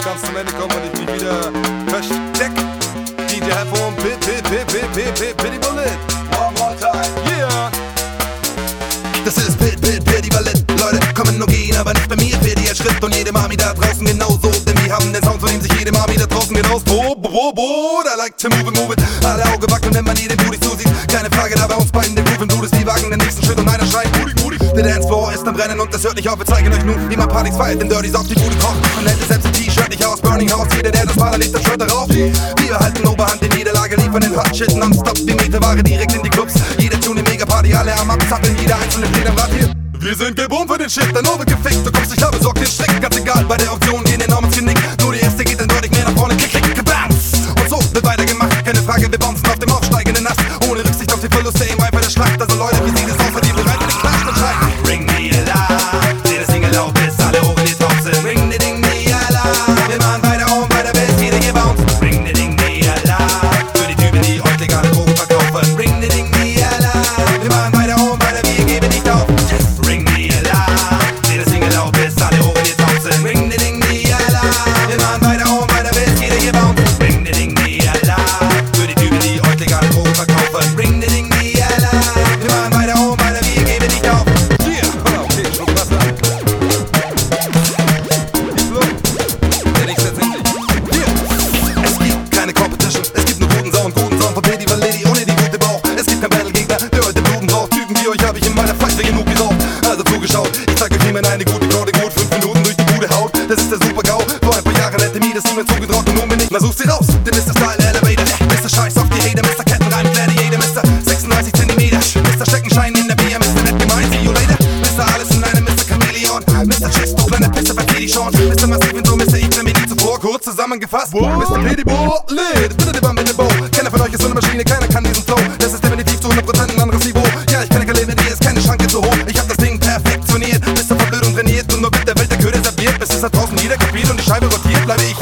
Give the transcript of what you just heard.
ganz zum Ende kommen und ich mich wieder versteck. DJ Headphone, Pitty Bullet. One more time, yeah. Das ist Pitty Bullet. Leute kommen und gehen, aber nicht bei mir. Pitty ein Schritt und jede Mami da draußen genauso. Denn wir haben den Sound, von dem sich jede Mami da draußen genauso. I like to move it. Alle Augen wackeln, wenn man jedem Booty zusieht. Keine Frage, da bei uns beiden den Groove im Blut ist. Wir wagen den nächsten Schritt und einer schreit Booty. Der Dancefloor ist am Brennen und das hört nicht auf. Wir zeigen euch nun, wie man Partys feiert, denn Dirtys auf die Bude kocht. Und hält es selbst ein T-Shirt nicht aus, Burning House. Jeder, der das Maler legt, das Shirt darauf. Wir halten Oberhand in jeder Lage, liefern den Hot Shit nonstop. Wir Meterware direkt in die Clubs. Jeder Tune in Megaparty, alle am Abzappeln, jeder einzelne Dreh am Rad hier. Wir sind geboren für den Shit, dann nur wird gefickt. Du kommst nicht da, besorgt den Strick. Ganz egal, bei der Option gehen enormes Genick. Nur die erste geht dann deutlich mehr nach vorne. Klick, kabams. Und so wird weitergemacht. Keine Frage, wir bouncen auf dem aufsteigenden Ast. Ohne Rücksicht auf die Verluste im Eifer der Schlacht. Also Leute, wie sieht es aus, wenn ihr bereit für den Klatsch und schreit? Ring me alive. Jeder Single laut, bis alle Ohren die top sind. Ring the ding me alive. Wir machen weiter und weiter, bis jeder hier bounce. Ring the ding me alive. Für die Typen, die euch legale Drogen verkaufen. Ring the ding me alive. Wir machen weiter und weiter, wir geben nicht auf. Yes. Ring me alive. Jeder Single laut, bis alle Ohren die top sind. Ring the ding me alive. Wir machen weiter und weiter, bis jeder hier bounce. Ring the ding me alive. Für die Typen, die euch legale Drogen verkaufen. Ring the ding me alive. Wir machen weiter und weiter, wir geben nicht auf. Yeah, okay, schon Wasser. Die Flow. Der nächste tatsächlich. Yeah. Es gibt keine Competition, es gibt nur guten Sound von Pitty Bullet ohne die gute Bauch. Es gibt keinen Battle-Gegner, der heute Bluten braucht. Typen wie euch hab ich in meiner Pfeife genug gesaugt. Also zugeschaut, ich zeig euch, wie man eine gute Crowd in gut 5 Minuten durch die Bude haut. Das ist der Super-GAU, vor ein paar Jahren hätte mir das niemand zugetraut und nun bin ich. Na such sie raus, denn Mr. Style Elevator, Mr. Scheiß auf die Hater, Mr. Kettenreim Gladiator, Mr. 36 Zentimeter, Mr. Steckenschein in der BM, Mr. Nett gemein, see you later, Mr. Alles in einem, Mr. Chameleon, Mr. Chicks, du kleine Pisse, verzieh dich schon, Mr. Massiv und so, Mr. Ich bin mir nie zuvor, kurz zusammengefasst, Mr. Pitty Bullet, bitte die Bam in den Bow, keiner von euch ist so eine Maschine, keiner kann diesen Flow, das ist definitiv zu 100% ein anderes Niveau, ja, ich kenne Kalender, die ist keine Schranke zu hoch, ich hab das Ding perfektioniert, Mr. Verblödung trainiert und nur mit der Welt der Köder serviert, bis es da draußen jeder kapiert und die Scheibe rotiert, bleibe ich